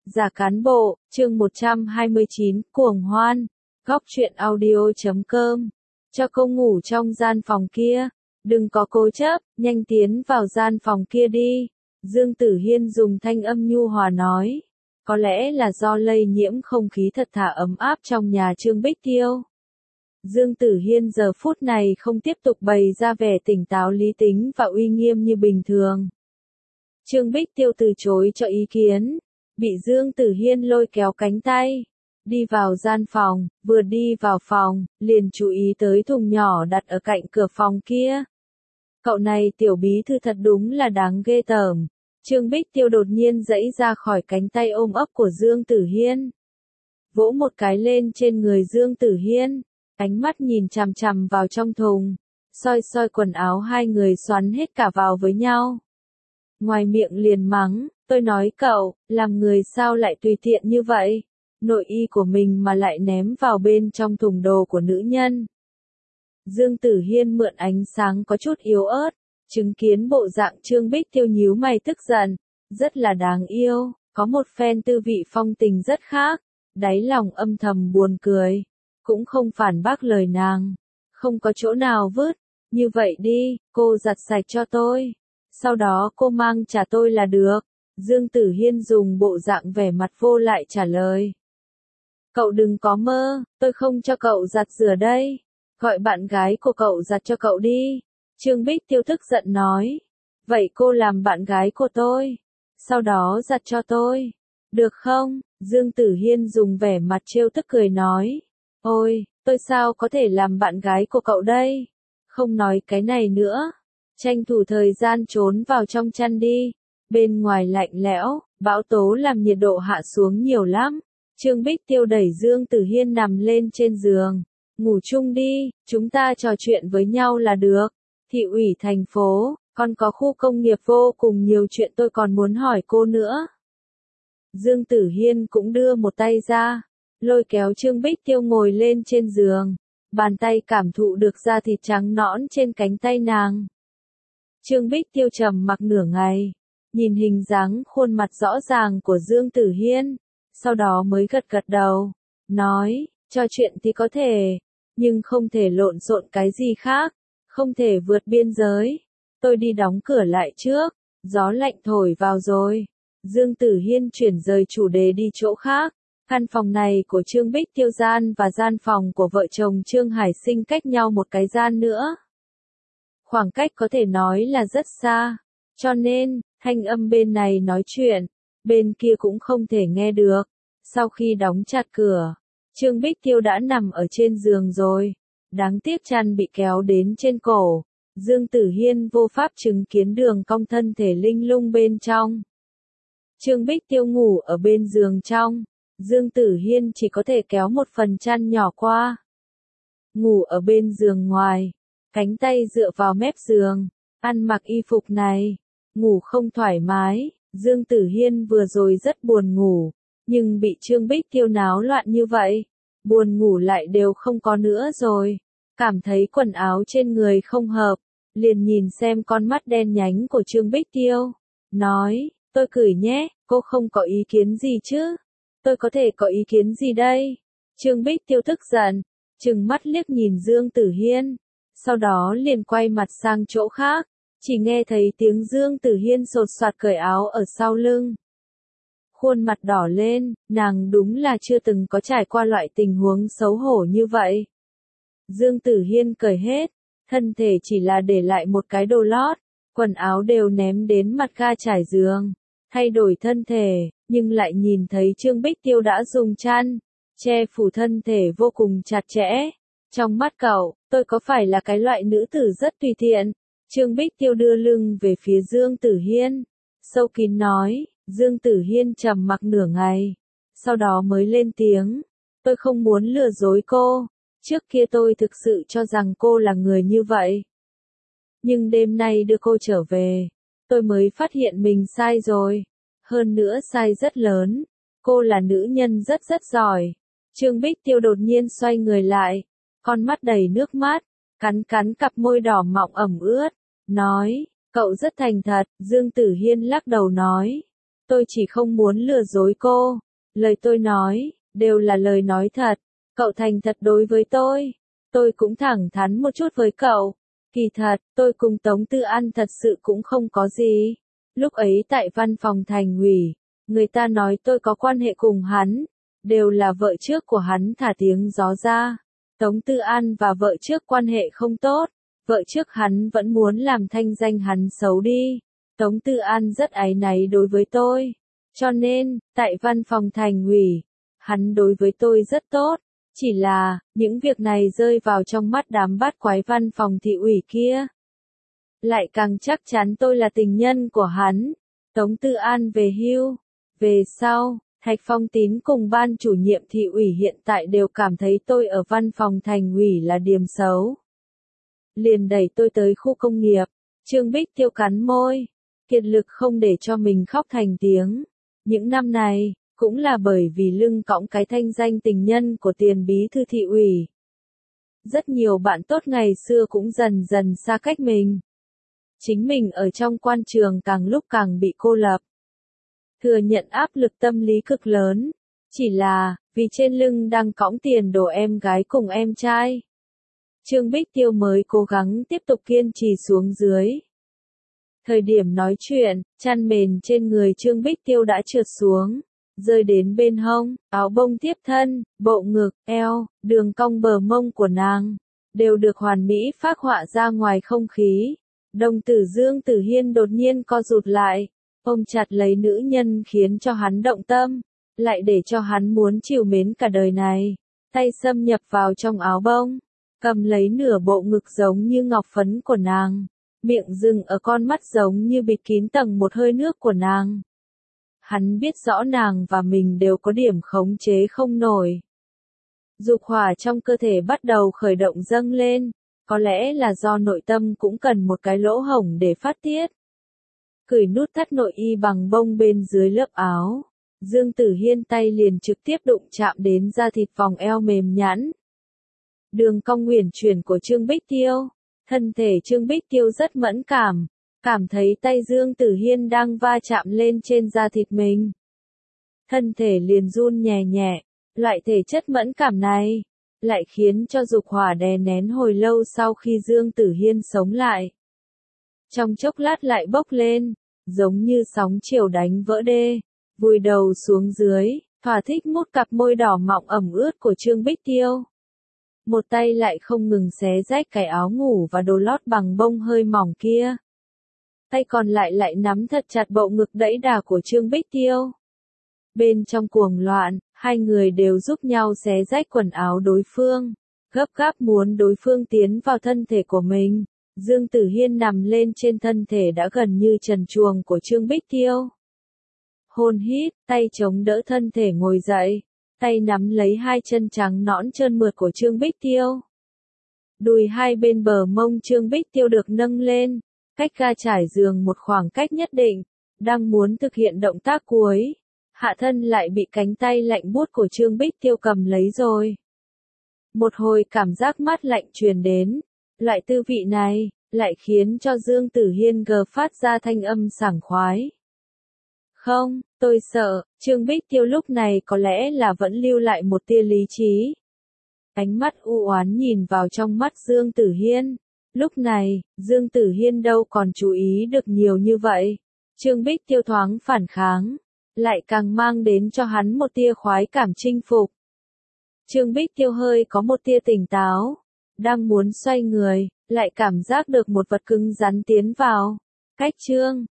Giả cán bộ, chương 129, cuồng hoan, góc truyện audio.com. Cho cô ngủ trong gian phòng kia, đừng có cố chấp, nhanh tiến vào gian phòng kia đi. Dương Tử Hiên dùng thanh âm nhu hòa nói. Có lẽ là do lây nhiễm không khí thật thà ấm áp trong nhà Trương Bích Tiêu. Dương Tử Hiên giờ phút này không tiếp tục bày ra vẻ tỉnh táo lý tính và uy nghiêm như bình thường. Trương Bích Tiêu từ chối cho ý kiến, bị Dương Tử Hiên lôi kéo cánh tay, đi vào gian phòng, vừa đi vào phòng, liền chú ý tới thùng nhỏ đặt ở cạnh cửa phòng kia. Cậu này tiểu bí thư thật đúng là đáng ghê tởm. Trương Bích Tiêu đột nhiên giãy ra khỏi cánh tay ôm ấp của Dương Tử Hiên. Vỗ một cái lên trên người Dương Tử Hiên, ánh mắt nhìn chằm chằm vào trong thùng, soi soi quần áo hai người xoắn hết cả vào với nhau. Ngoài miệng liền mắng, tôi nói cậu, làm người sao lại tùy tiện như vậy, nội y của mình mà lại ném vào bên trong thùng đồ của nữ nhân. Dương Tử Hiên mượn ánh sáng có chút yếu ớt, chứng kiến bộ dạng Trương Bích Tiêu nhíu mày tức giận, rất là đáng yêu, có một phen tư vị phong tình rất khác, đáy lòng âm thầm buồn cười, cũng không phản bác lời nàng, không có chỗ nào vứt, như vậy đi, cô giặt sạch cho tôi, sau đó cô mang trả tôi là được. Dương Tử Hiên dùng bộ dạng vẻ mặt vô lại trả lời. Cậu đừng có mơ, tôi không cho cậu giặt rửa đây, gọi bạn gái của cậu giặt cho cậu đi. Trương Bích Tiêu tức giận nói. Vậy cô làm bạn gái của tôi, sau đó giặt cho tôi, được không? Dương Tử Hiên dùng vẻ mặt trêu tức cười nói. Ôi, tôi sao có thể làm bạn gái của cậu đây? Không nói cái này nữa, tranh thủ thời gian trốn vào trong chăn đi. Bên ngoài lạnh lẽo, bão tố làm nhiệt độ hạ xuống nhiều lắm. Trương Bích Tiêu đẩy Dương Tử Hiên nằm lên trên giường. Ngủ chung đi, chúng ta trò chuyện với nhau là được. Thị ủy thành phố, còn có khu công nghiệp vô cùng nhiều chuyện tôi còn muốn hỏi cô nữa. Dương Tử Hiên cũng đưa một tay ra, lôi kéo Trương Bích Tiêu ngồi lên trên giường. Bàn tay cảm thụ được da thịt trắng nõn trên cánh tay nàng. Trương Bích Tiêu trầm mặc nửa ngày, nhìn hình dáng khuôn mặt rõ ràng của Dương Tử Hiên, sau đó mới gật gật đầu, nói, trò chuyện thì có thể, nhưng không thể lộn xộn cái gì khác, không thể vượt biên giới. Tôi đi đóng cửa lại trước, gió lạnh thổi vào rồi. Dương Tử Hiên chuyển rời chủ đề đi chỗ khác. Căn phòng này của Trương Bích Tiêu gian và gian phòng của vợ chồng Trương Hải Sinh cách nhau một cái gian nữa. Khoảng cách có thể nói là rất xa, cho nên, thanh âm bên này nói chuyện, bên kia cũng không thể nghe được. Sau khi đóng chặt cửa, Trương Bích Tiêu đã nằm ở trên giường rồi, đáng tiếc chăn bị kéo đến trên cổ. Dương Tử Hiên vô pháp chứng kiến đường cong thân thể linh lung bên trong. Trương Bích Tiêu ngủ ở bên giường trong, Dương Tử Hiên chỉ có thể kéo một phần chăn nhỏ qua. Ngủ ở bên giường ngoài, cánh tay dựa vào mép giường, ăn mặc y phục này, ngủ không thoải mái. Dương Tử Hiên vừa rồi rất buồn ngủ, nhưng bị Trương Bích Tiêu náo loạn như vậy, buồn ngủ lại đều không có nữa rồi. Cảm thấy quần áo trên người không hợp, liền nhìn xem con mắt đen nhánh của Trương Bích Tiêu, nói, tôi cười nhé, cô không có ý kiến gì chứ? Tôi có thể có ý kiến gì đây? Trương Bích Tiêu tức giận, trừng mắt liếc nhìn Dương Tử Hiên, sau đó liền quay mặt sang chỗ khác, chỉ nghe thấy tiếng Dương Tử Hiên sột soạt cởi áo ở sau lưng. Khuôn mặt đỏ lên, nàng đúng là chưa từng có trải qua loại tình huống xấu hổ như vậy. Dương Tử Hiên cởi hết, thân thể chỉ là để lại một cái đồ lót, quần áo đều ném đến mặt ga trải giường, thay đổi thân thể, nhưng lại nhìn thấy Trương Bích Tiêu đã dùng chăn che phủ thân thể vô cùng chặt chẽ. Trong mắt cậu, tôi có phải là cái loại nữ tử rất tùy tiện? Trương Bích Tiêu đưa lưng về phía Dương Tử Hiên, sâu kín nói. Dương Tử Hiên trầm mặc nửa ngày, sau đó mới lên tiếng. Tôi không muốn lừa dối cô, trước kia tôi thực sự cho rằng cô là người như vậy. Nhưng đêm nay đưa cô trở về, tôi mới phát hiện mình sai rồi. Hơn nữa sai rất lớn, cô là nữ nhân rất giỏi. Trương Bích Tiêu đột nhiên xoay người lại, con mắt đầy nước mắt, cắn cắn cặp môi đỏ mọng ẩm ướt, nói, cậu rất thành thật. Dương Tử Hiên lắc đầu nói, Tôi chỉ không muốn lừa dối cô. Lời tôi nói, đều là lời nói thật. Cậu thành thật đối với tôi. Tôi cũng thẳng thắn một chút với cậu. Kỳ thật, tôi cùng Tống Tư An thật sự cũng không có gì. Lúc ấy tại văn phòng thành ủy, người ta nói tôi có quan hệ cùng hắn. Đều là vợ trước của hắn thả tiếng gió ra. Tống Tư An và vợ trước quan hệ không tốt. Vợ trước hắn vẫn muốn làm thanh danh hắn xấu đi. Tống Tư An rất áy náy đối với tôi. Cho nên, tại văn phòng thành ủy, hắn đối với tôi rất tốt. Chỉ là, những việc này rơi vào trong mắt đám bát quái văn phòng thị ủy kia. Lại càng chắc chắn tôi là tình nhân của hắn. Tống Tư An về hưu. Về sau, Thạch Phong Tín cùng ban chủ nhiệm thị ủy hiện tại đều cảm thấy tôi ở văn phòng thành ủy là điểm xấu. Liền đẩy tôi tới khu công nghiệp. Trương Bích Tiêu cắn môi. Kiệt lực không để cho mình khóc thành tiếng. Những năm này, cũng là bởi vì lưng cõng cái thanh danh tình nhân của tiền bí thư thị ủy. Rất nhiều bạn tốt ngày xưa cũng dần dần xa cách mình. Chính mình ở trong quan trường càng lúc càng bị cô lập. Thừa nhận áp lực tâm lý cực lớn. Chỉ là, vì trên lưng đang cõng tiền đồ em gái cùng em trai. Trương Bích Tiêu mới cố gắng tiếp tục kiên trì xuống dưới. Thời điểm nói chuyện, chăn mền trên người Trương Bích Tiêu đã trượt xuống, rơi đến bên hông, áo bông tiếp thân, bộ ngực, eo, đường cong bờ mông của nàng, đều được hoàn mỹ phác họa ra ngoài không khí. Đồng tử Dương Tử Hiên đột nhiên co rụt lại, ôm chặt lấy nữ nhân khiến cho hắn động tâm, lại để cho hắn muốn trìu mến cả đời này. Tay xâm nhập vào trong áo bông, cầm lấy nửa bộ ngực giống như ngọc phấn của nàng. Miệng dừng ở con mắt giống như bịt kín tầng một hơi nước của nàng. Hắn biết rõ nàng và mình đều có điểm khống chế không nổi. Dục hỏa trong cơ thể bắt đầu khởi động dâng lên, có lẽ là do nội tâm cũng cần một cái lỗ hổng để phát tiết. Cởi nút thắt nội y bằng bông bên dưới lớp áo, Dương Tử Hiên tay liền trực tiếp đụng chạm đến da thịt vòng eo mềm nhẵn. Đường cong uyển chuyển của Trương Bích Tiêu. Thân thể Trương Bích Tiêu rất mẫn cảm thấy tay Dương Tử Hiên đang va chạm lên trên da thịt mình. Thân thể liền run nhẹ nhẹ, loại thể chất mẫn cảm này, lại khiến cho dục hỏa đè nén hồi lâu sau khi Dương Tử Hiên sống lại. Trong chốc lát lại bốc lên, giống như sóng chiều đánh vỡ đê, vùi đầu xuống dưới, thỏa thích mút cặp môi đỏ mọng ẩm ướt của Trương Bích Tiêu. Một tay lại không ngừng xé rách cái áo ngủ và đồ lót bằng bông hơi mỏng kia. Tay còn lại nắm thật chặt bộ ngực đẫy đà của Trương Bích Tiêu. Bên trong cuồng loạn, hai người đều giúp nhau xé rách quần áo đối phương, gấp gáp muốn đối phương tiến vào thân thể của mình. Dương Tử Hiên nằm lên trên thân thể đã gần như trần truồng của Trương Bích Tiêu. Hôn hít, tay chống đỡ thân thể ngồi dậy. Tay nắm lấy hai chân trắng nõn trơn mượt của Trương Bích Tiêu. Đùi hai bên bờ mông Trương Bích Tiêu được nâng lên, cách ga trải giường một khoảng cách nhất định, đang muốn thực hiện động tác cuối. Hạ thân lại bị cánh tay lạnh buốt của Trương Bích Tiêu cầm lấy rồi. Một hồi cảm giác mát lạnh truyền đến, loại tư vị này, lại khiến cho Dương Tử Hiên gờ phát ra thanh âm sảng khoái. Không, tôi sợ, Trương Bích Tiêu lúc này có lẽ là vẫn lưu lại một tia lý trí. Ánh mắt u oán nhìn vào trong mắt Dương Tử Hiên. Lúc này, Dương Tử Hiên đâu còn chú ý được nhiều như vậy. Trương Bích Tiêu thoáng phản kháng, lại càng mang đến cho hắn một tia khoái cảm chinh phục. Trương Bích Tiêu hơi có một tia tỉnh táo, đang muốn xoay người, lại cảm giác được một vật cứng rắn tiến vào. Cách Trương